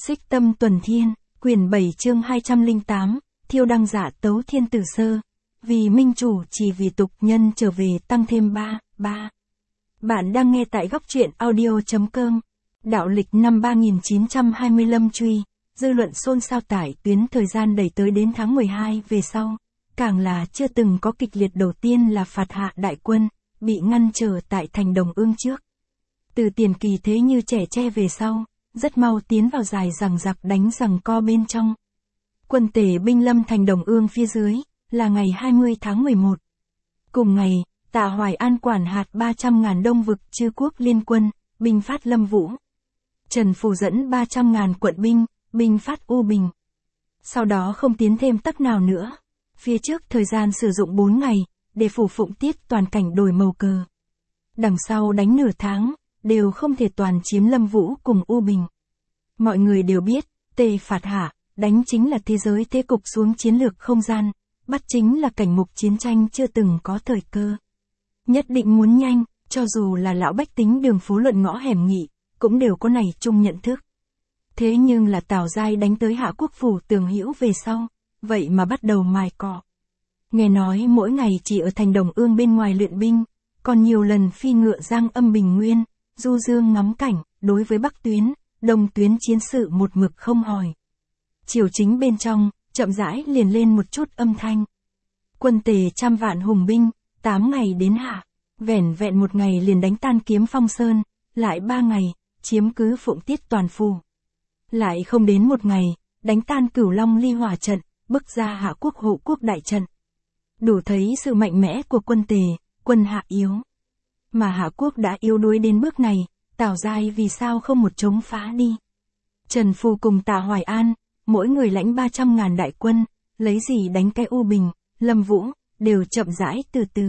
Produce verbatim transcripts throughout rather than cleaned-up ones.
Xích Tâm Tuần Thiên, quyển bảy chương hai trăm lẻ tám, Thiêu Đăng Giả Tấu Thiên Tử Sơ. Vì minh chủ chỉ vì tục nhân trở về tăng thêm ba, ba. Bạn đang nghe tại góc truyện audio.com. Đạo lịch năm ba nghìn chín trăm hai mươi Lâm Truy, dư luận xôn xao tải tuyến thời gian đẩy tới đến tháng mười hai về sau. Càng là chưa từng có kịch liệt đầu tiên là phạt hạ đại quân, bị ngăn trở tại thành Đồng Ương trước. Từ tiền kỳ thế như trẻ tre về sau, rất mau tiến vào dài rằng giặc đánh rằng co bên trong. Quân tể binh lâm thành Đồng Ương phía dưới, là ngày hai mươi tháng mười một. Cùng ngày, Tạ Hoài An quản hạt ba trăm ngàn đông vực chư quốc liên quân, binh phát Lâm Vũ. Trần Phù dẫn ba trăm ngàn quận binh, binh phát U Bình. Sau đó không tiến thêm tấc nào nữa. Phía trước thời gian sử dụng bốn ngày, để phủ phụng tiết toàn cảnh đổi màu cờ. Đằng sau đánh nửa tháng, đều không thể toàn chiếm Lâm Vũ cùng U Bình. Mọi người đều biết, tề phạt hạ, đánh chính là thế giới thế cục xuống chiến lược không gian, bắt chính là cảnh mục chiến tranh chưa từng có thời cơ. Nhất định muốn nhanh, cho dù là lão bách tính đường phố luận ngõ hẻm nghị, cũng đều có này chung nhận thức. Thế nhưng là Tào Giai đánh tới Hạ Quốc phủ Tường Hữu về sau, vậy mà bắt đầu mài cọ. Nghe nói mỗi ngày chỉ ở thành Đồng Ương bên ngoài luyện binh, còn nhiều lần phi ngựa giang âm Bình Nguyên, du dương ngắm cảnh, đối với Bắc tuyến, Đông tuyến chiến sự một mực không hỏi. Triều chính bên trong, chậm rãi liền lên một chút âm thanh. Quân tề trăm vạn hùng binh, tám ngày đến hạ, vẻn vẹn một ngày liền đánh tan Kiếm Phong Sơn, lại ba ngày, chiếm cứ Phụng Tiết toàn phủ. Lại không đến một ngày, đánh tan Cửu Long Ly Hỏa trận, bức ra Hạ Quốc hộ quốc đại trận. Đủ thấy sự mạnh mẽ của quân tề, quân Hạ yếu. Mà Hạ Quốc đã yếu đuối đến bước này, Tào Giai vì sao không một chống phá đi. Trần Phù cùng Tạ Hoài An, mỗi người lãnh ba trăm ngàn đại quân, lấy gì đánh cái U Bình, Lâm Vũ, đều chậm rãi từ từ.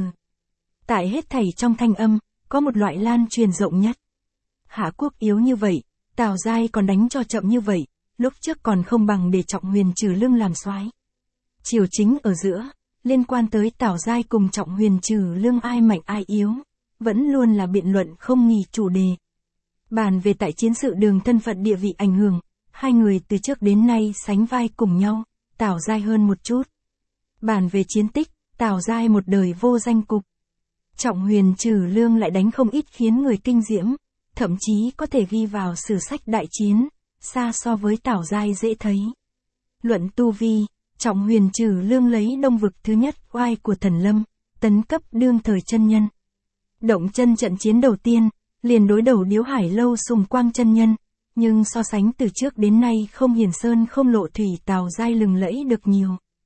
Tại hết thảy trong thanh âm, có một loại lan truyền rộng nhất. Hạ Quốc yếu như vậy, Tào Giai còn đánh cho chậm như vậy, lúc trước còn không bằng để Trọng Huyền Trừ Lương làm soái. Triều chính ở giữa, liên quan tới Tào Giai cùng Trọng Huyền Trừ Lương ai mạnh ai yếu, vẫn luôn là biện luận không nghỉ chủ đề. Bàn về tại chiến sự đường thân phận địa vị ảnh hưởng, hai người từ trước đến nay sánh vai cùng nhau, Tào Giai hơn một chút. Bàn về chiến tích, Tào Giai một đời vô danh cục. Trọng Huyền Trừ Lương lại đánh không ít khiến người kinh diễm, thậm chí có thể ghi vào sử sách đại chiến, xa so với Tào Giai dễ thấy. Luận tu vi, Trọng Huyền Trừ Lương lấy đông vực thứ nhất oai của Thần Lâm, tấn cấp đương thời chân nhân. Động chân trận chiến đầu tiên, liền đối đầu Điếu Hải Lâu Sùng Quang chân nhân, nhưng so sánh từ trước đến nay không hiển sơn không lộ thủy Tào Giai lừng lẫy được nhiều.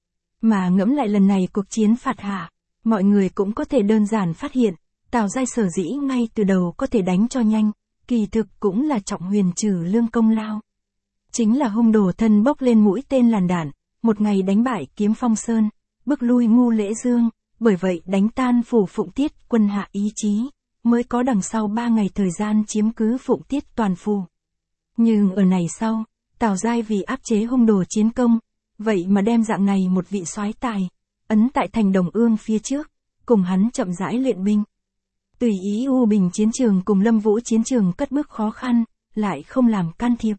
Mà ngẫm lại lần này cuộc chiến phạt hạ, mọi người cũng có thể đơn giản phát hiện, Tào Giai sở dĩ ngay từ đầu có thể đánh cho nhanh, kỳ thực cũng là Trọng Huyền Trừ Lương công lao. Chính là hung đồ thân bốc lên mũi tên làn đạn, một ngày đánh bại Kiếm Phong Sơn, bức lui Ngu Lễ Dương, bởi vậy đánh tan phủ Phụng Tiết quân Hạ ý chí, mới có đằng sau ba ngày thời gian chiếm cứ Phụng Tiết toàn phủ. Nhưng ở này sau, Tào Giai vì áp chế hung đồ chiến công, vậy mà đem dạng này một vị soái tài, ấn tại thành Đồng Ương phía trước, cùng hắn chậm rãi luyện binh. Tùy ý U Bình chiến trường cùng Lâm Vũ chiến trường cất bước khó khăn, lại không làm can thiệp.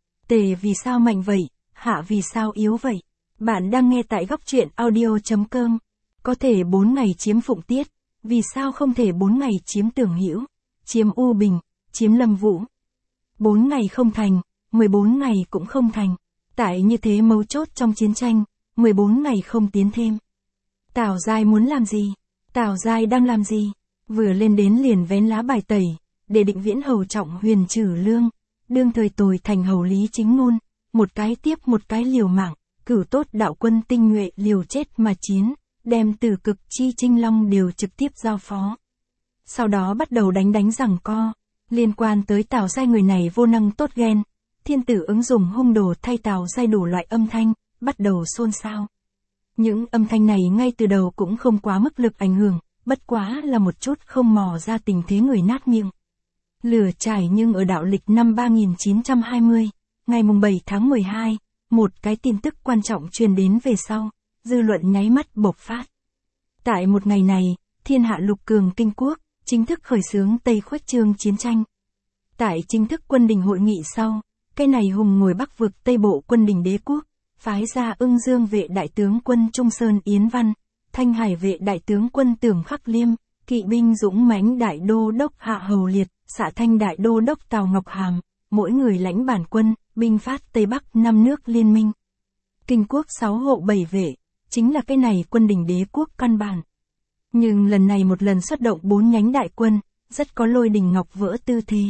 Tề vì sao mạnh vậy, Hạ vì sao yếu vậy? Bạn đang nghe tại góc truyện audio.com. Có thể bốn ngày chiếm Phụng Tiết, vì sao không thể bốn ngày chiếm Tường Hữu, chiếm U Bình, chiếm Lâm Vũ? bốn ngày không thành, mười bốn ngày cũng không thành. Tại như thế mấu chốt trong chiến tranh, mười bốn ngày không tiến thêm. Tào Giai muốn làm gì? Tào Giai đang làm gì? Vừa lên đến liền vén lá bài tẩy, để Định Viễn hầu Trọng Huyền Trừ Lương, đương thời tồi thành hầu Lý Chính Ngôn, một cái tiếp một cái liều mạng, cử tốt đạo quân tinh nhuệ liều chết mà chiến, đem Từ Cực chi Trinh Long đều trực tiếp giao phó. Sau đó bắt đầu đánh đánh giằng co, liên quan tới Tào Giai người này vô năng tốt ghen, thiên tử ứng dùng hung đồ thay Tào Giai đủ loại âm thanh, bắt đầu xôn xao. Những âm thanh này ngay từ đầu cũng không quá mức lực ảnh hưởng, bất quá là một chút không mò ra tình thế người nát miệng. Lửa trải nhưng ở đạo lịch năm ba nghìn chín trăm hai mươi, ngày mùng bảy tháng mười hai, một cái tin tức quan trọng truyền đến về sau, dư luận nháy mắt bộc phát. Tại một ngày này, thiên hạ lục cường kinh quốc, chính thức khởi xướng Tây khuếch trương chiến tranh. Tại chính thức quân đình hội nghị sau, cái này hùng ngồi Bắc vực Tây Bộ quân Đình Đế quốc, phái ra Ưng Dương vệ đại tướng quân Trung Sơn Yến Văn, Thanh Hải vệ đại tướng quân Tưởng Khắc Liêm, kỵ binh dũng mãnh đại đô đốc Hạ Hầu Liệt, xạ thanh đại đô đốc Tào Ngọc Hàm, mỗi người lãnh bản quân, binh phát Tây Bắc năm nước liên minh. Kinh quốc sáu hộ bảy vệ, chính là cái này quân Đình Đế quốc căn bản. Nhưng lần này một lần xuất động bốn nhánh đại quân, rất có lôi đình ngọc vỡ tư thế.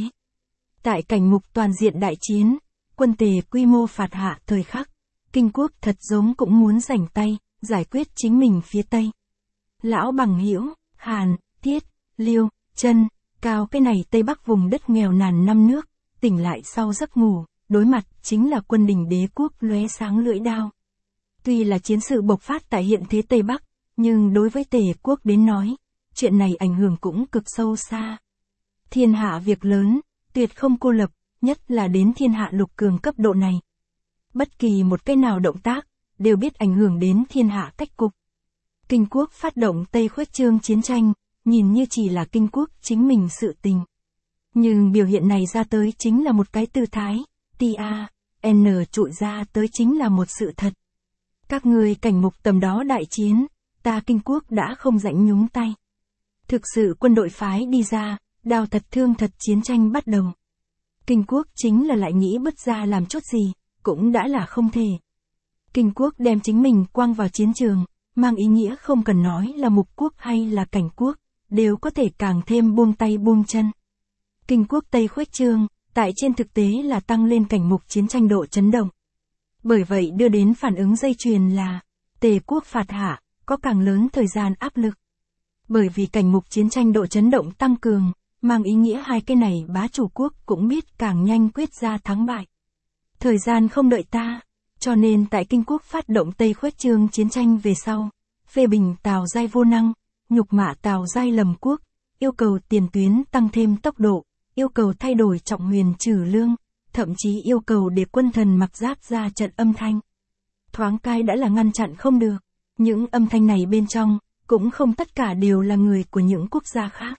Tại cảnh mục toàn diện đại chiến, quân Tề quy mô phạt hạ thời khắc, Kinh quốc thật giống cũng muốn rảnh tay, giải quyết chính mình phía Tây. Lão Bằng Hữu, Hàn, Tiết, Liêu, Chân, Cao cái này Tây Bắc vùng đất nghèo nàn năm nước, tỉnh lại sau giấc ngủ, đối mặt chính là quân Đình Đế quốc lóe sáng lưỡi đao. Tuy là chiến sự bộc phát tại hiện thế Tây Bắc, nhưng đối với Tề quốc đến nói, chuyện này ảnh hưởng cũng cực sâu xa. Thiên hạ việc lớn, tuyệt không cô lập, nhất là đến thiên hạ lục cường cấp độ này. Bất kỳ một cái nào động tác, đều biết ảnh hưởng đến thiên hạ cách cục. Kinh quốc phát động Tây khuếch trương chiến tranh, nhìn như chỉ là Kinh quốc chính mình sự tình. Nhưng biểu hiện này ra tới chính là một cái tư thái, T A N trụi ra tới chính là một sự thật. Các người cảnh mục tầm đó đại chiến, ta Kinh quốc đã không rảnh nhúng tay. Thực sự quân đội phái đi ra, đao thật thương thật chiến tranh bắt đầu. Kinh quốc chính là lại nghĩ bứt ra làm chút gì, cũng đã là không thể. Kinh quốc đem chính mình quăng vào chiến trường, mang ý nghĩa không cần nói là mục quốc hay là cảnh quốc, đều có thể càng thêm buông tay buông chân. Kinh quốc Tây khuếch trương, tại trên thực tế là tăng lên cảnh mục chiến tranh độ chấn động. Bởi vậy đưa đến phản ứng dây chuyền là, Tề quốc phạt hạ, có càng lớn thời gian áp lực. Bởi vì cảnh mục chiến tranh độ chấn động tăng cường, mang ý nghĩa hai cái này bá chủ quốc cũng biết càng nhanh quyết ra thắng bại. Thời gian không đợi ta, cho nên tại Kinh quốc phát động Tây khuếch trương chiến tranh về sau, phê bình Tào Giai vô năng, nhục mạ Tào Giai lầm quốc, yêu cầu tiền tuyến tăng thêm tốc độ, yêu cầu thay đổi trọng huyền trừ lương, thậm chí yêu cầu để quân thần mặc giáp ra trận âm thanh. Thoáng cái đã là ngăn chặn không được, những âm thanh này bên trong, cũng không tất cả đều là người của những quốc gia khác.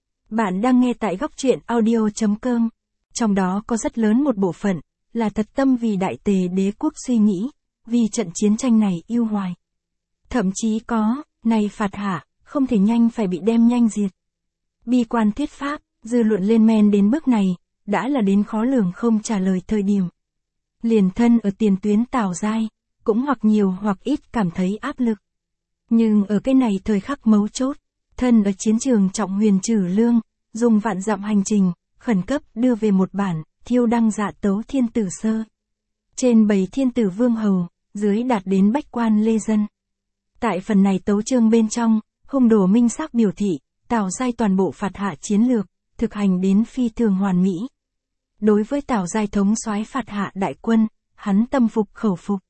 Bạn đang nghe tại góc truyện audio chấm com, trong đó có rất lớn một bộ phận, là thật tâm vì Đại Tề Đế quốc suy nghĩ, vì trận chiến tranh này yêu hoài. Thậm chí có, này phạt hạ, không thể nhanh phải bị đem nhanh diệt. Bi quan thuyết pháp, dư luận lên men đến bước này, đã là đến khó lường không trả lời thời điểm. Liền thân ở tiền tuyến Tào Giai, cũng hoặc nhiều hoặc ít cảm thấy áp lực. Nhưng ở cái này thời khắc mấu chốt, thân ở chiến trường trọng huyền trừ lương, dùng vạn dặm hành trình, khẩn cấp đưa về một bản, thiêu đăng dạ tấu thiên tử sơ. Trên bầy thiên tử vương hầu, dưới đạt đến bách quan lê dân. Tại phần này tấu chương bên trong, hung đồ minh xác biểu thị, Tào Giai toàn bộ phạt hạ chiến lược, thực hành đến phi thường hoàn mỹ. Đối với Tào Giai thống soái phạt hạ đại quân, hắn tâm phục khẩu phục.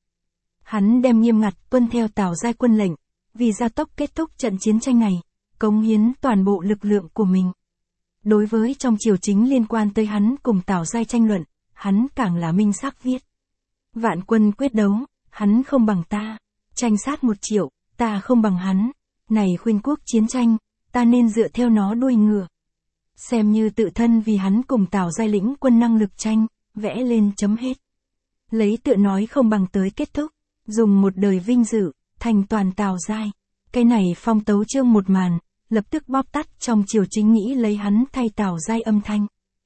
Hắn đem nghiêm ngặt tuân theo Tào Giai quân lệnh, vì gia tốc kết thúc trận chiến tranh này, cống hiến toàn bộ lực lượng của mình. Đối với trong triều chính liên quan tới hắn cùng Tào Giai tranh luận, hắn càng là minh xác viết. Vạn quân quyết đấu, hắn không bằng ta, tranh sát một triệu, ta không bằng hắn, này khuyên quốc chiến tranh, ta nên dựa theo nó đuôi ngựa. Xem như tự thân vì hắn cùng Tào Giai lĩnh quân năng lực tranh, vẽ lên chấm hết. Lấy tựa nói không bằng tới kết thúc, dùng một đời vinh dự, thành toàn Tào Giai. Cái này phong tấu chương một màn, lập tức bóp tắt trong triều chính nghĩ lấy hắn thay Tào Giai âm thanh.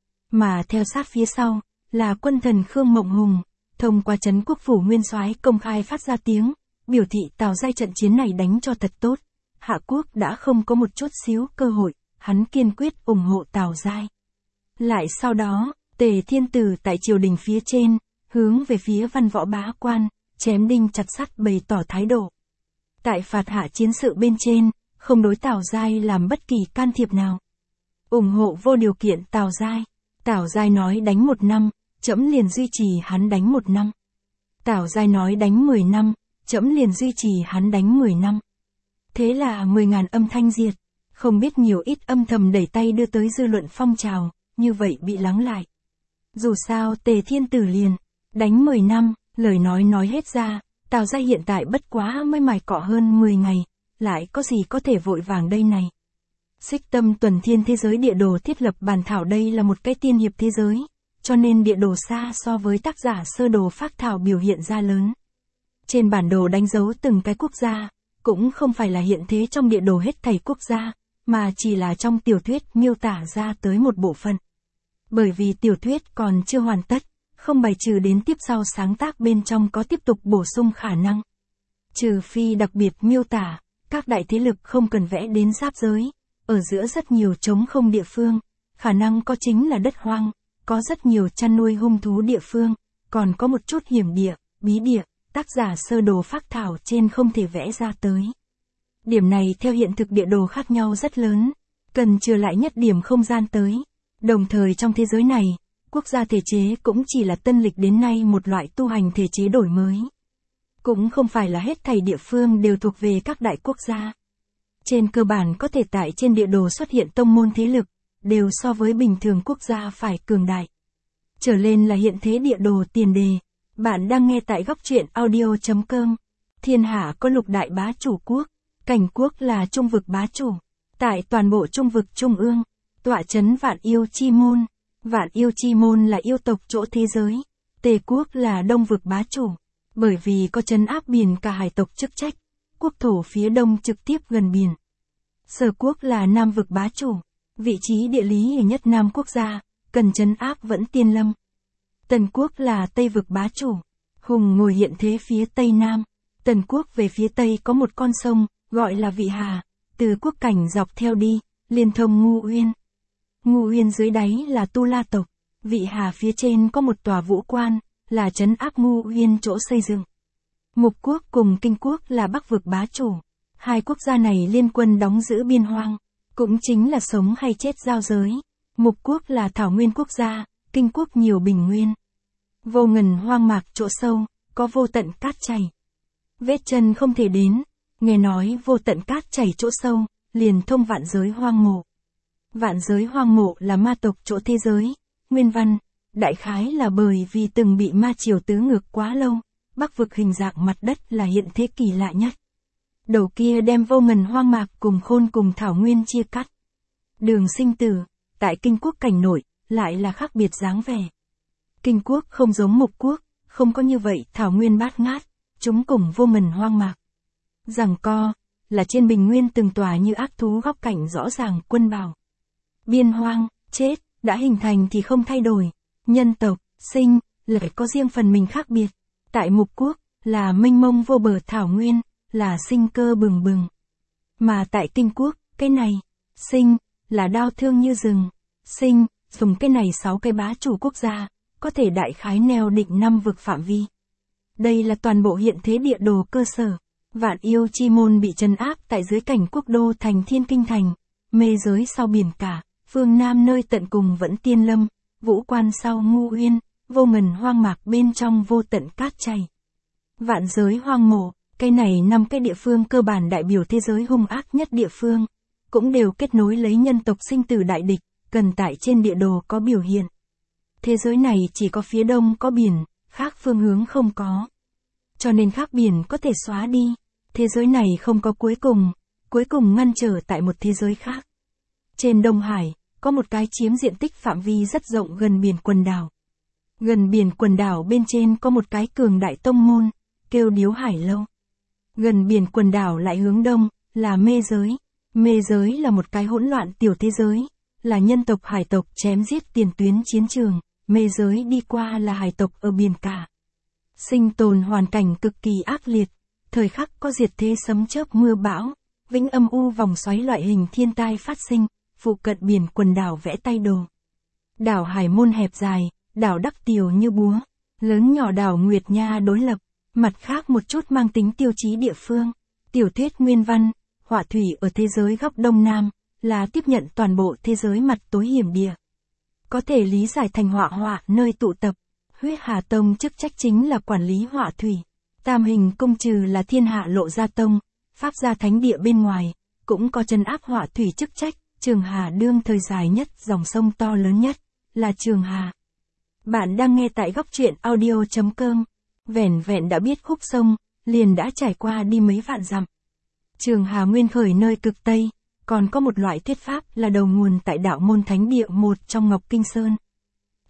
Mà theo sát phía sau, là quân thần Khương Mộng Hùng, thông qua trấn quốc phủ nguyên soái công khai phát ra tiếng, biểu thị Tào Giai trận chiến này đánh cho thật tốt. Hạ quốc đã không có một chút xíu cơ hội, hắn kiên quyết ủng hộ Tào Giai. Lại sau đó, Tề Thiên Tử tại triều đình phía trên, hướng về phía văn võ bá quan, chém đinh chặt sắt bày tỏ thái độ. Tại phạt hạ chiến sự bên trên, không đối Tào Giai làm bất kỳ can thiệp nào. Ủng hộ vô điều kiện Tào Giai. Tào Giai nói đánh một năm, trẫm liền duy trì hắn đánh một năm. Tào Giai nói đánh mười năm, trẫm liền duy trì hắn đánh mười năm. Thế là mười ngàn âm thanh diệt, không biết nhiều ít âm thầm đẩy tay đưa tới dư luận phong trào, như vậy bị lắng lại. Dù sao Tề Thiên Tử liền, đánh mười năm, lời nói nói hết ra, Tào Giai hiện tại bất quá mới mài cọ hơn mười ngày, lại có gì có thể vội vàng đây này. Xích tâm tuần thiên thế giới địa đồ thiết lập bản thảo đây là một cái tiên hiệp thế giới, cho nên địa đồ xa so với tác giả sơ đồ phác thảo biểu hiện ra lớn. Trên bản đồ đánh dấu từng cái quốc gia, cũng không phải là hiện thế trong địa đồ hết thảy quốc gia, mà chỉ là trong tiểu thuyết miêu tả ra tới một bộ phận. Bởi vì tiểu thuyết còn chưa hoàn tất, không bài trừ đến tiếp sau sáng tác bên trong có tiếp tục bổ sung khả năng. Trừ phi đặc biệt miêu tả, các đại thế lực không cần vẽ đến giáp giới, ở giữa rất nhiều trống không địa phương, khả năng có chính là đất hoang, có rất nhiều chăn nuôi hung thú địa phương, còn có một chút hiểm địa, bí địa, tác giả sơ đồ phác thảo trên không thể vẽ ra tới. Điểm này theo hiện thực địa đồ khác nhau rất lớn, cần trừ lại nhất điểm không gian tới. Đồng thời trong thế giới này, quốc gia thể chế cũng chỉ là tân lịch đến nay một loại tu hành thể chế đổi mới. Cũng không phải là hết thảy địa phương đều thuộc về các đại quốc gia. Trên cơ bản có thể tại trên địa đồ xuất hiện tông môn thế lực, đều so với bình thường quốc gia phải cường đại. Trở lên là hiện thế địa đồ tiền đề. Bạn đang nghe tại góc truyện audio chấm com. Thiên hạ có lục đại bá chủ quốc, cảnh quốc là trung vực bá chủ. Tại toàn bộ trung vực trung ương, tọa chấn Vạn Yêu Chi Môn. Vạn Yêu Chi Môn là yêu tộc chỗ thế giới. Tề quốc là đông vực bá chủ. Bởi vì có trấn áp biển cả hải tộc chức trách, quốc thổ phía đông trực tiếp gần biển. Sở quốc là nam vực bá chủ. Vị trí địa lý ở nhất nam quốc gia, cần trấn áp vẫn Tiên Lâm. Tần quốc là tây vực bá chủ. Hùng ngồi hiện thế phía tây nam. Tần quốc về phía tây có một con sông, gọi là Vị Hà, từ quốc cảnh dọc theo đi, liên thông Ngu Uyên. Ngu Uyên dưới đáy là Tu La tộc. Vị Hà phía trên có một tòa vũ quan, là trấn áp Ngu Uyên chỗ xây dựng. Mục quốc cùng Kinh quốc là bắc vực bá chủ. Hai quốc gia này liên quân đóng giữ biên hoang, cũng chính là sống hay chết giao giới. Mục quốc là thảo nguyên quốc gia, Kinh quốc nhiều bình nguyên. Vô ngần hoang mạc chỗ sâu, có vô tận cát chảy. Vết chân không thể đến, nghe nói vô tận cát chảy chỗ sâu, liền thông vạn giới hoang mộ. Vạn giới hoang mộ là ma tộc chỗ thế giới, nguyên văn, đại khái là bởi vì từng bị ma triều tứ ngược quá lâu, bắc vực hình dạng mặt đất là hiện thế kỳ lạ nhất. Đầu kia đem vô ngần hoang mạc cùng khôn cùng thảo nguyên chia cắt. Đường sinh tử, tại Kinh quốc cảnh nội, lại là khác biệt dáng vẻ. Kinh quốc không giống Mục quốc, không có như vậy thảo nguyên bát ngát, chúng cùng vô ngần hoang mạc. Giằng co, là trên bình nguyên từng tòa như ác thú góc cảnh rõ ràng quân bào. Biên hoang, chết, đã hình thành thì không thay đổi. Nhân tộc, sinh, lại có riêng phần mình khác biệt. Tại Mục quốc, là mênh mông vô bờ thảo nguyên, là sinh cơ bừng bừng. Mà tại Kinh quốc, cái này, sinh, là đau thương như rừng. Sinh, dùng cái này sáu cái bá chủ quốc gia, có thể đại khái neo định năm vực phạm vi. Đây là toàn bộ hiện thế địa đồ cơ sở. Vạn Yêu Chi Môn bị trấn áp tại dưới cảnh quốc đô thành Thiên Kinh Thành, mê giới sau biển cả, phương Nam nơi tận cùng vẫn Tiên Lâm, vũ quan sau Ngu Uyên, vô ngần hoang mạc bên trong vô tận cát chảy. Vạn giới hoang mộ, cái này năm cái địa phương cơ bản đại biểu thế giới hung ác nhất địa phương, cũng đều kết nối lấy nhân tộc sinh tử đại địch, cần tại trên địa đồ có biểu hiện. Thế giới này chỉ có phía đông có biển, khác phương hướng không có. Cho nên khác biển có thể xóa đi. Thế giới này không có cuối cùng, cuối cùng ngăn trở tại một thế giới khác. Trên Đông Hải, có một cái chiếm diện tích phạm vi rất rộng gần biển quần đảo. Gần biển quần đảo bên trên có một cái cường đại tông môn, kêu Điếu Hải Lâu. Gần biển quần đảo lại hướng đông, là mê giới. Mê giới là một cái hỗn loạn tiểu thế giới, là nhân tộc hải tộc chém giết tiền tuyến chiến trường, mê giới đi qua là hải tộc ở biển cả. Sinh tồn hoàn cảnh cực kỳ ác liệt, thời khắc có diệt thế sấm chớp mưa bão, vĩnh âm u vòng xoáy loại hình thiên tai phát sinh, phụ cận biển quần đảo vẽ tay đồ. Đảo Hải Môn hẹp dài, đảo Đắc Tiều như búa, lớn nhỏ đảo Nguyệt Nha đối lập, mặt khác một chút mang tính tiêu chí địa phương. Tiểu thuyết nguyên văn, họa thủy ở thế giới góc Đông Nam, là tiếp nhận toàn bộ thế giới mặt tối hiểm địa. Có thể lý giải thành họa họa nơi tụ tập. Huyết Hà Tông chức trách chính là quản lý họa thủy. Tam Hình Cung trừ là thiên hạ lộ gia tông, pháp gia thánh địa bên ngoài, cũng có trấn áp họa thủy chức trách. Trường Hà đương thời dài nhất, dòng sông to lớn nhất, là Trường Hà. Bạn đang nghe tại góc truyện audio chấm com. Vẻn vẹn đã biết khúc sông, liền đã trải qua đi mấy vạn dặm. Trường Hà nguyên khởi nơi cực Tây, còn có một loại thuyết pháp là đầu nguồn tại đạo môn thánh địa một trong Ngọc Kinh Sơn.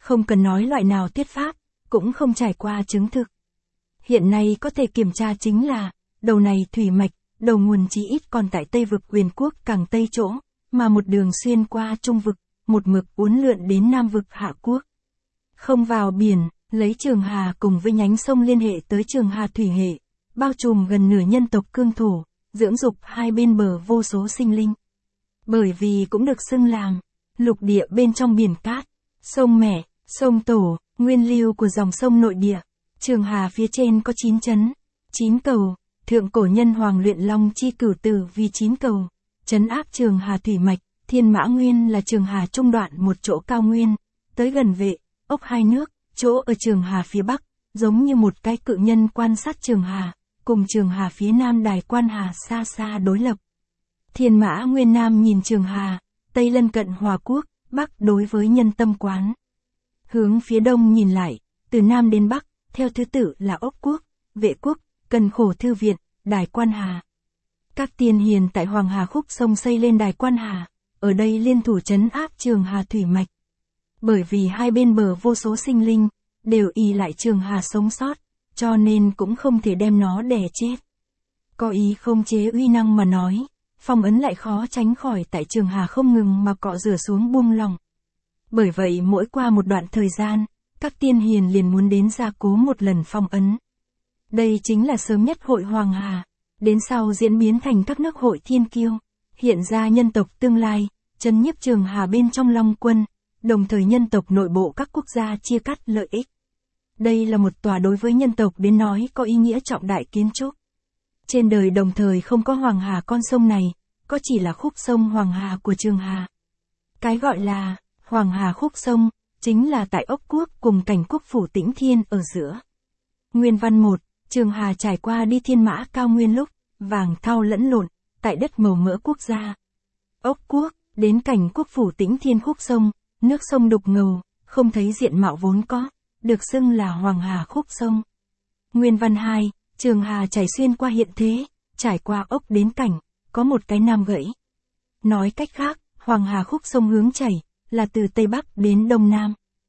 Không cần nói loại nào thuyết pháp, cũng không trải qua chứng thực. Hiện nay có thể kiểm tra chính là, đầu này thủy mạch, đầu nguồn chí ít còn tại Tây vực Uyển quốc càng Tây chỗ, mà một đường xuyên qua Trung vực, một mực uốn lượn đến Nam vực Hạ quốc. Không vào biển, lấy Trường Hà cùng với nhánh sông liên hệ tới Trường Hà thủy hệ, bao trùm gần nửa nhân tộc cương thổ, dưỡng dục hai bên bờ vô số sinh linh. Bởi vì cũng được xưng làm lục địa bên trong biển cát, sông mẹ, sông tổ, nguyên lưu của dòng sông nội địa. Trường Hà phía trên có chín trấn, chín cầu, thượng cổ nhân hoàng luyện long chi cửu tử vì chín cầu, trấn áp Trường Hà thủy mạch. Thiên Mã Nguyên là Trường Hà trung đoạn một chỗ cao nguyên, tới gần Vệ, Ốc hai nước, chỗ ở Trường Hà phía bắc, giống như một cái cự nhân quan sát Trường Hà, cùng Trường Hà phía nam Đài Quan Hà xa xa đối lập. Thiên Mã Nguyên nam nhìn Trường Hà, tây lân cận Hòa quốc, bắc đối với Nhân Tâm Quán. Hướng phía đông nhìn lại, từ nam đến bắc, theo thứ tự là Ốc quốc, Vệ quốc, Cần Khổ Thư viện, Đài Quan Hà. Các tiên hiền tại Hoàng Hà khúc sông xây lên Đài Quan Hà, ở đây liên thủ trấn áp Trường Hà thủy mạch. Bởi vì hai bên bờ vô số sinh linh, đều y lại Trường Hà sống sót, cho nên cũng không thể đem nó đè chết. Có ý không chế uy năng mà nói, phong ấn lại khó tránh khỏi tại Trường Hà không ngừng mà cọ rửa xuống buông lỏng. Bởi vậy mỗi qua một đoạn thời gian, các tiên hiền liền muốn đến gia cố một lần phong ấn. Đây chính là sớm nhất hội Hoàng Hà, đến sau diễn biến thành các nước hội thiên kiêu, hiện ra nhân tộc tương lai, trấn nhiếp Trường Hà bên trong Long quân, đồng thời nhân tộc nội bộ các quốc gia chia cắt lợi ích. Đây là một tòa đối với nhân tộc đến nói có ý nghĩa trọng đại kiến trúc. Trên đời đồng thời không có Hoàng Hà con sông này, có chỉ là khúc sông Hoàng Hà của Trường Hà. Cái gọi là Hoàng Hà khúc sông, chính là tại Ốc quốc cùng Cảnh quốc phủ Tĩnh Thiên ở giữa. Nguyên văn một, Trường Hà trải qua đi Thiên Mã cao nguyên lúc, vàng thau lẫn lộn, tại đất màu mỡ quốc gia. Ốc quốc, đến Cảnh quốc phủ Tĩnh Thiên khúc sông, nước sông đục ngầu, không thấy diện mạo vốn có, được xưng là Hoàng Hà khúc sông. Nguyên văn hai, Trường Hà chảy xuyên qua hiện thế, trải qua Ốc đến Cảnh, có một cái nam gãy. Nói cách khác, Hoàng Hà khúc sông hướng chảy, là từ Tây Bắc đến Đông Nam.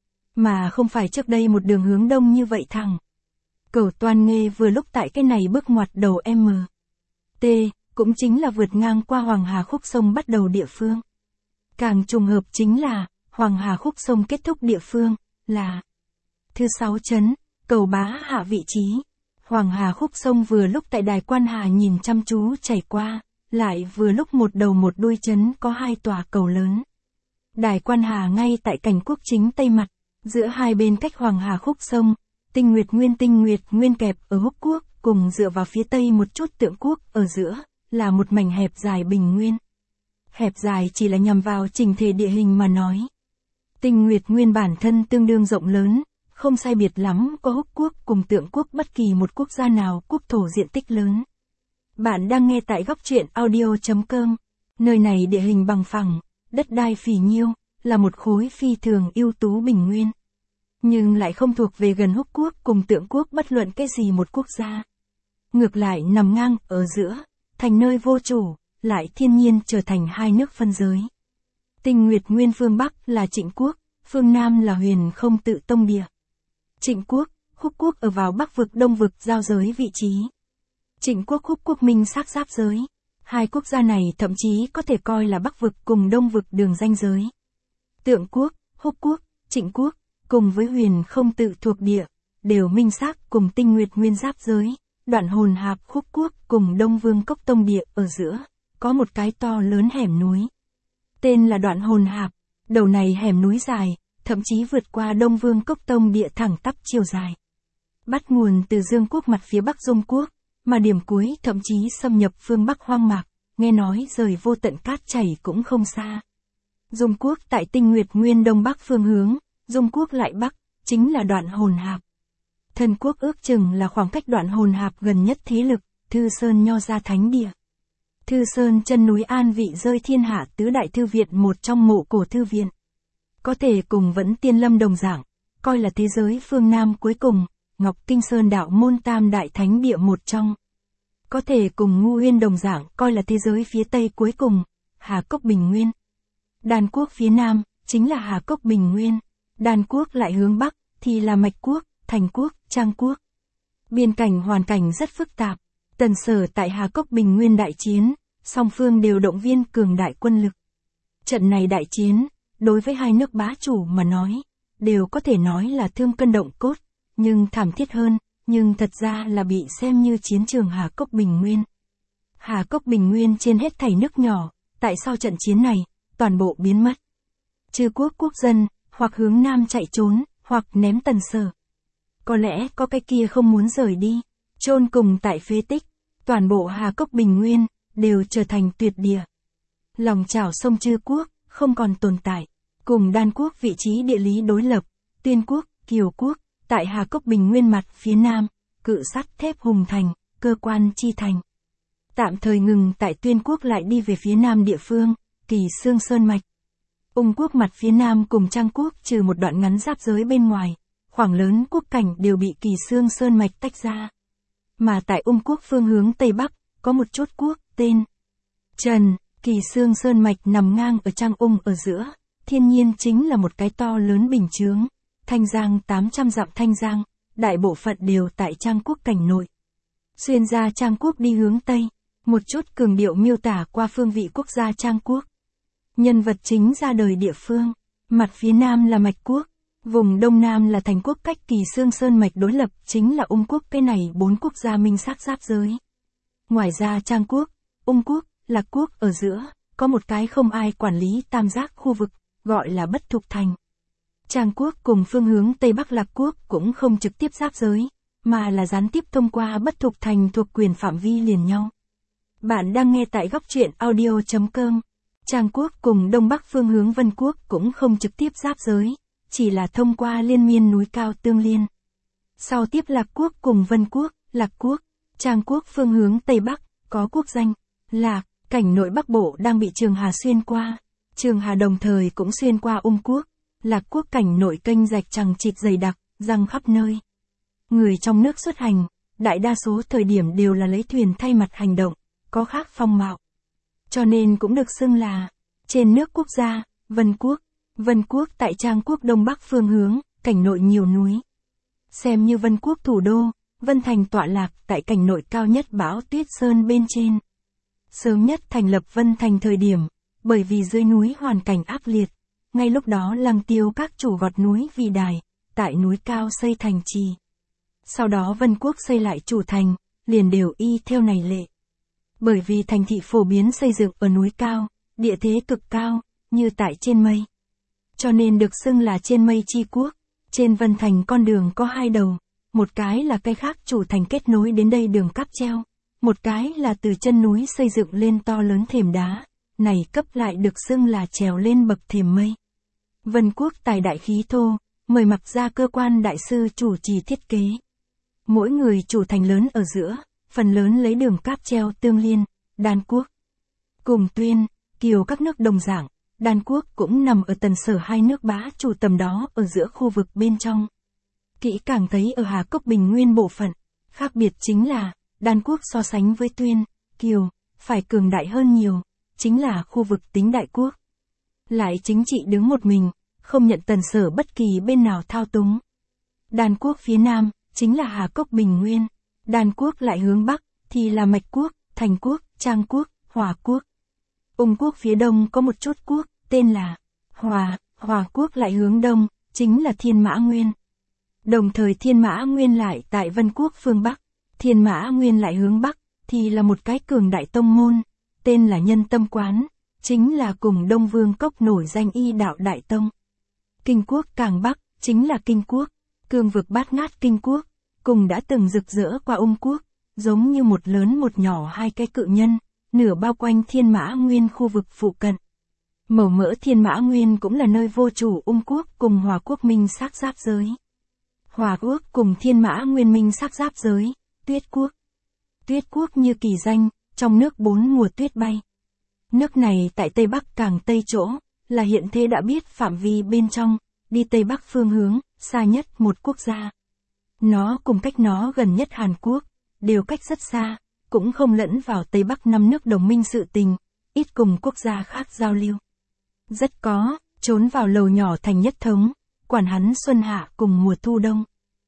Mà không phải trước đây một đường hướng đông như vậy thẳng. Cẩu Toan Nghê vừa lúc tại cái này bước ngoặt đầu M. T, cũng chính là vượt ngang qua Hoàng Hà khúc sông bắt đầu địa phương. Càng trùng hợp chính là, Hoàng Hà khúc sông kết thúc địa phương, là thứ sáu trấn, Cầu Bá hạ vị trí. Hoàng Hà khúc sông vừa lúc tại Đài Quan Hà nhìn chăm chú chảy qua, lại vừa lúc một đầu một đuôi trấn có hai tòa cầu lớn. Đài Quan Hà ngay tại Cảnh quốc chính tây mặt, giữa hai bên cách Hoàng Hà khúc sông, Tinh Nguyệt Nguyên Tinh Nguyệt Nguyên kẹp ở Húc quốc, cùng dựa vào phía tây một chút Tượng quốc, ở giữa, là một mảnh hẹp dài bình nguyên. Hẹp dài chỉ là nhằm vào trình thể địa hình mà nói. Tinh Nguyệt Nguyên bản thân tương đương rộng lớn, không sai biệt lắm có Húc quốc cùng Tượng quốc bất kỳ một quốc gia nào quốc thổ diện tích lớn. Bạn đang nghe tại góc truyện audio chấm com, nơi này địa hình bằng phẳng, đất đai phì nhiêu, là một khối phi thường ưu tú bình nguyên. Nhưng lại không thuộc về gần Húc quốc cùng Tượng quốc bất luận cái gì một quốc gia. Ngược lại nằm ngang ở giữa, thành nơi vô chủ, lại thiên nhiên trở thành hai nước phân giới. Tinh Nguyệt Nguyên phương Bắc là Trịnh quốc, phương Nam là Huyền Không Tự Tông địa. Trịnh quốc, Húc quốc ở vào Bắc vực Đông vực giao giới vị trí. Trịnh quốc Húc quốc minh xác giáp giới. Hai quốc gia này thậm chí có thể coi là Bắc vực cùng Đông vực đường ranh giới. Tượng quốc, Húc quốc, Trịnh quốc, cùng với Huyền Không Tự thuộc địa, đều minh xác cùng Tinh Nguyệt Nguyên giáp giới. Đoạn hồn hạp Húc quốc cùng Đông Vương Cốc Tông địa ở giữa, có một cái to lớn hẻm núi. Tên là Đoạn hồn hạp, đầu này hẻm núi dài, thậm chí vượt qua Đông Vương Cốc Tông địa thẳng tắp chiều dài. Bắt nguồn từ Dương quốc mặt phía Bắc Dung quốc, mà điểm cuối thậm chí xâm nhập phương Bắc hoang mạc, nghe nói rời vô tận cát chảy cũng không xa. Dung quốc tại Tinh Nguyệt Nguyên Đông Bắc phương hướng, Dung quốc lại Bắc, chính là Đoạn hồn hạp. Thần quốc ước chừng là khoảng cách Đoạn hồn hạp gần nhất thế lực, Thư Sơn Nho gia thánh địa. Thư Sơn chân núi an vị rơi thiên hạ tứ đại thư viện một trong mộ cổ thư viện. Có thể cùng Vẫn Tiên Lâm đồng dạng, coi là thế giới phương Nam cuối cùng, Ngọc Kinh Sơn đạo môn tam đại thánh địa một trong. Có thể cùng Ngu Uyên đồng dạng, coi là thế giới phía Tây cuối cùng, Hà Cốc Bình Nguyên. Đàn quốc phía Nam, chính là Hà Cốc Bình Nguyên. Đan quốc lại hướng Bắc, thì là Mạch quốc, Thành quốc, Trang quốc. Biên cảnh hoàn cảnh rất phức tạp. Tần Sở tại Hà Cốc Bình Nguyên đại chiến, song phương đều động viên cường đại quân lực. Trận này đại chiến, đối với hai nước bá chủ mà nói, đều có thể nói là thương cân động cốt, nhưng thảm thiết hơn, nhưng thật ra là bị xem như chiến trường Hà Cốc Bình Nguyên. Hà Cốc Bình Nguyên trên hết thảy nước nhỏ, tại sao trận chiến này, toàn bộ biến mất. Chư quốc quốc dân, hoặc hướng Nam chạy trốn, hoặc ném Tần Sở. Có lẽ có cái kia không muốn rời đi, chôn cùng tại phế tích, toàn bộ Hà Cốc Bình Nguyên, đều trở thành tuyệt địa. Lòng chảo sông Chư quốc, không còn tồn tại, cùng Đan quốc vị trí địa lý đối lập, Tuyên quốc, Kiều quốc, tại Hà Cốc Bình Nguyên mặt phía Nam, cự sắt thép Hùng Thành, cơ quan chi thành. Tạm thời ngừng tại Tuyên quốc lại đi về phía Nam địa phương, Kỳ Xương Sơn Mạch. Ung quốc mặt phía Nam cùng Trang quốc trừ một đoạn ngắn giáp giới bên ngoài, khoảng lớn quốc cảnh đều bị Kỳ Xương Sơn Mạch tách ra. Mà tại Ung quốc phương hướng Tây Bắc, có một chốt quốc, tên Trần, Kỳ Xương Sơn Mạch nằm ngang ở Trang Ung ở giữa, thiên nhiên chính là một cái to lớn bình chướng. Thanh Giang tám trăm dặm Thanh Giang, đại bộ phận đều tại Trang quốc cảnh nội. Xuyên ra Trang quốc đi hướng Tây, một chút cường điệu miêu tả qua phương vị quốc gia Trang quốc. Nhân vật chính ra đời địa phương, mặt phía Nam là Mạch quốc, vùng Đông Nam là Thành quốc, cách Kỳ Xương Sơn Mạch đối lập chính là Ung quốc, cái này bốn quốc gia minh xác giáp giới. Ngoài ra Trang quốc, Ung quốc, Lạc quốc ở giữa, có một cái không ai quản lý tam giác khu vực, gọi là Bất Thục Thành. Trang quốc cùng phương hướng Tây Bắc Lạc quốc cũng không trực tiếp giáp giới, mà là gián tiếp thông qua Bất Thục Thành thuộc quyền phạm vi liền nhau. Bạn đang nghe tại góc truyện audio chấm com. Trang quốc cùng Đông Bắc phương hướng Vân quốc cũng không trực tiếp giáp giới, chỉ là thông qua liên miên núi cao tương liên. Sau tiếp Lạc quốc cùng Vân quốc, Lạc quốc, Trang quốc phương hướng Tây Bắc, có quốc danh, Lạc, cảnh nội Bắc Bộ đang bị Trường Hà xuyên qua. Trường Hà đồng thời cũng xuyên qua Ung quốc, Lạc quốc cảnh nội kênh rạch chằng chịt dày đặc, răng khắp nơi. Người trong nước xuất hành, đại đa số thời điểm đều là lấy thuyền thay mặt hành động, có khác phong mạo. Cho nên cũng được xưng là, trên nước quốc gia, Vân quốc. Vân quốc tại Trang quốc Đông Bắc phương hướng, cảnh nội nhiều núi. Xem như Vân quốc thủ đô, Vân Thành tọa lạc tại cảnh nội cao nhất Bão Tuyết Sơn bên trên. Sớm nhất thành lập Vân Thành thời điểm, bởi vì dưới núi hoàn cảnh ác liệt, ngay lúc đó Lăng Tiêu các chủ vọt núi vì đài, tại núi cao xây thành trì. Sau đó Vân quốc xây lại chủ thành, liền đều y theo này lệ. Bởi vì thành thị phổ biến xây dựng ở núi cao, địa thế cực cao, như tại trên mây. Cho nên được xưng là trên mây chi quốc. Trên Vân Thành con đường có hai đầu, một cái là cái khác chủ thành kết nối đến đây đường cáp treo, một cái là từ chân núi xây dựng lên to lớn thềm đá, này cấp lại được xưng là trèo lên bậc thềm mây. Vân quốc tài đại khí thô, mời mặc ra cơ quan đại sư chủ trì thiết kế. Mỗi người chủ thành lớn ở giữa, phần lớn lấy đường cáp treo tương liên. Đan quốc cùng Tuyên, Kiều các nước đồng dạng, Đan quốc cũng nằm ở Tần Sở hai nước bá chủ tầm đó ở giữa khu vực bên trong. Kỹ càng thấy ở Hà Cốc Bình Nguyên bộ phận, khác biệt chính là, Đan quốc so sánh với Tuyên, Kiều, phải cường đại hơn nhiều, chính là khu vực tính đại quốc. Lại chính trị đứng một mình, không nhận Tần Sở bất kỳ bên nào thao túng. Đan quốc phía Nam, chính là Hà Cốc Bình Nguyên. Đan quốc lại hướng Bắc, thì là Mạch quốc, Thành quốc, Trang quốc, Hòa quốc. Ung quốc phía Đông có một chốt quốc, tên là Hòa, Hòa quốc lại hướng Đông, chính là Thiên Mã Nguyên. Đồng thời Thiên Mã Nguyên lại tại Vân quốc phương Bắc, Thiên Mã Nguyên lại hướng Bắc, thì là một cái cường đại tông môn, tên là Nhân Tâm Quán, chính là cùng Đông Vương Cốc nổi danh y đạo đại tông. Kinh quốc càng Bắc, chính là Kinh quốc, cương vực bát ngát Kinh quốc, cùng đã từng rực rỡ qua Ung quốc, giống như một lớn một nhỏ hai cái cự nhân, nửa bao quanh Thiên Mã Nguyên khu vực phụ cận. Màu mỡ Thiên Mã Nguyên cũng là nơi vô chủ Ung quốc cùng Hòa quốc minh xác giáp giới. Hòa quốc cùng Thiên Mã Nguyên minh xác giáp giới, Tuyết quốc. Tuyết quốc như kỳ danh, trong nước bốn mùa tuyết bay. Nước này tại Tây Bắc càng Tây chỗ, là hiện thế đã biết phạm vi bên trong, đi Tây Bắc phương hướng, xa nhất một quốc gia. Nó cùng cách nó gần nhất Hàn Quốc, đều cách rất xa, cũng không lẫn vào Tây Bắc năm nước đồng minh sự tình, ít cùng quốc gia khác giao lưu. Rất có, trốn vào lầu nhỏ thành nhất thống, quản hắn xuân hạ cùng mùa thu đông.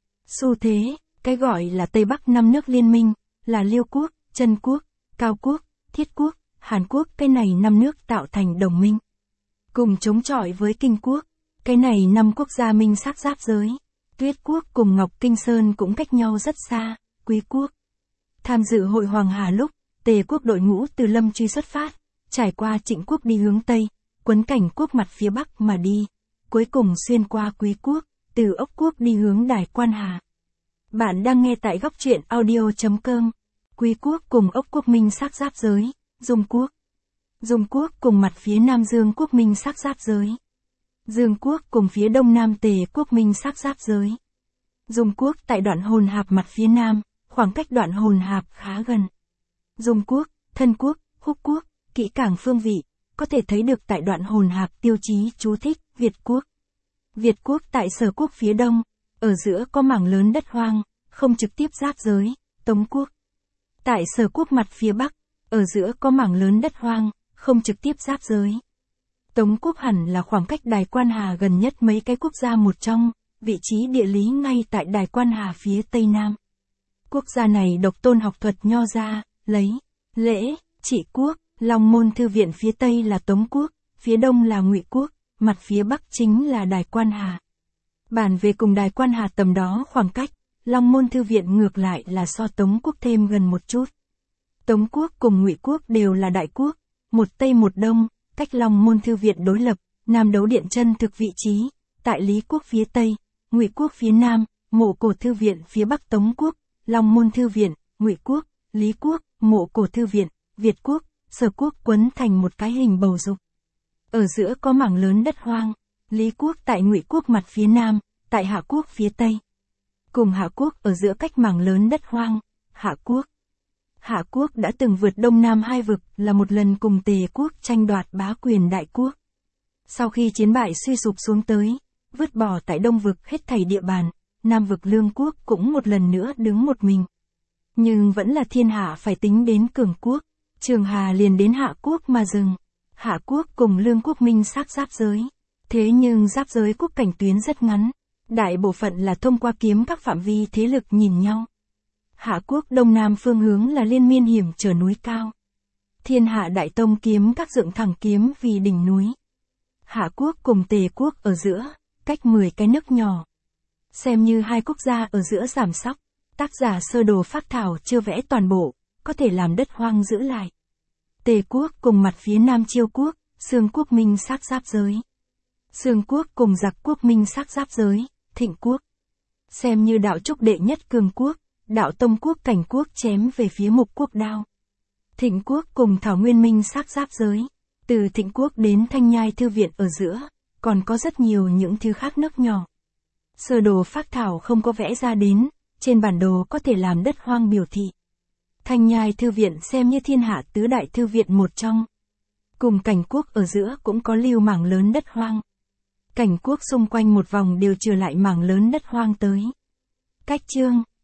Xu thế, cái gọi là Tây Bắc năm nước liên minh, là Liêu quốc, Chân quốc, Cao quốc, Thiết quốc, Hàn quốc, cái này năm nước tạo thành đồng minh. Cùng chống chọi với Kinh quốc, cái này năm quốc gia minh xác giáp giới. Tuyết quốc cùng Ngọc Kinh Sơn cũng cách nhau rất xa. Quý quốc tham dự hội Hoàng Hà lúc, Tề quốc đội ngũ từ Lâm Truy xuất phát, trải qua Trịnh quốc đi hướng Tây, quấn Cảnh quốc mặt phía Bắc mà đi, cuối cùng xuyên qua Quý quốc, từ Ốc quốc đi hướng Đài Quan Hà. Bạn đang nghe tại góc truyện audio chấm com. Quý quốc cùng Ốc quốc minh xác giáp giới. Dung quốc Dung quốc cùng mặt phía Nam Dương quốc minh xác giáp giới. Dương quốc cùng phía Đông Nam Tề quốc minh xác giáp giới. Dung quốc tại đoạn Hồn Hạp mặt phía Nam, khoảng cách đoạn Hồn Hạp khá gần. Dung quốc, Thân quốc, Húc quốc, kỹ càng phương vị, có thể thấy được tại đoạn Hồn Hạp tiêu chí chú thích, Việt quốc. Việt quốc tại Sở quốc phía Đông, ở giữa có mảng lớn đất hoang, không trực tiếp giáp giới. Tống quốc tại Sở quốc mặt phía Bắc, ở giữa có mảng lớn đất hoang, không trực tiếp giáp giới. Tống quốc hẳn là khoảng cách Đài Quan Hà gần nhất mấy cái quốc gia một trong, vị trí địa lý ngay tại Đài Quan Hà phía Tây Nam. Quốc gia này độc tôn học thuật nho gia, lấy, lễ, trị quốc, Long Môn Thư viện phía Tây là Tống quốc, phía Đông là Ngụy quốc, mặt phía Bắc chính là Đài Quan Hà. Bàn về cùng Đài Quan Hà tầm đó khoảng cách, Long Môn Thư viện ngược lại là so Tống quốc thêm gần một chút. Tống quốc cùng Ngụy quốc đều là đại quốc, một Tây một Đông, cách Long Môn Thư viện đối lập, Nam Đấu Điện chân thực vị trí, tại Lý quốc phía Tây, Ngụy quốc phía Nam, Mộ Cổ Thư viện phía Bắc. Tống quốc, Long Môn Thư viện, Ngụy quốc, Lý quốc, Mộ Cổ Thư viện, Việt quốc, Sở quốc quấn thành một cái hình bầu dục. Ở giữa có mảng lớn đất hoang, Lý quốc tại Ngụy quốc mặt phía Nam, tại Hạ quốc phía Tây. Cùng Hạ quốc ở giữa cách mảng lớn đất hoang, Hạ quốc. Hạ quốc đã từng vượt Đông Nam hai vực, là một lần cùng Tề quốc tranh đoạt bá quyền đại quốc. Sau khi chiến bại suy sụp xuống tới, vứt bỏ tại Đông vực hết thảy địa bàn, Nam vực Lương quốc cũng một lần nữa đứng một mình. Nhưng vẫn là thiên hạ phải tính đến cường quốc, Trường Hà liền đến Hạ quốc mà dừng. Hạ quốc cùng Lương quốc minh xác giáp giới. Thế nhưng giáp giới quốc cảnh tuyến rất ngắn, đại bộ phận là thông qua kiếm các phạm vi thế lực nhìn nhau. Hạ quốc đông nam phương hướng là liên miên hiểm trở núi cao. Thiên Hạ Đại Tông kiếm các dựng thẳng kiếm vì đỉnh núi. Hạ quốc cùng Tề quốc ở giữa, cách mười cái nước nhỏ. Xem như hai quốc gia ở giữa giảm sóc, tác giả sơ đồ phác thảo chưa vẽ toàn bộ, có thể làm đất hoang giữ lại. Tề quốc cùng mặt phía Nam Chiêu quốc, Xương quốc minh xác giáp giới. Xương quốc cùng Giặc quốc minh xác giáp giới. Thịnh quốc xem như đạo trúc đệ nhất cường quốc, đạo tông quốc Cảnh quốc chém về phía Mục quốc đao. Thịnh quốc cùng Thảo Nguyên minh xác giáp giới. Từ Thịnh quốc đến Thanh Nhai Thư viện ở giữa, còn có rất nhiều những thứ khác nước nhỏ. Sơ đồ phác thảo không có vẽ ra đến, trên bản đồ có thể làm đất hoang biểu thị. Thanh Nhai Thư viện xem như thiên hạ tứ đại thư viện một trong. Cùng Cảnh quốc ở giữa cũng có lưu mảng lớn đất hoang. Cảnh quốc xung quanh một vòng đều trừ lại mảng lớn đất hoang tới. Cách chương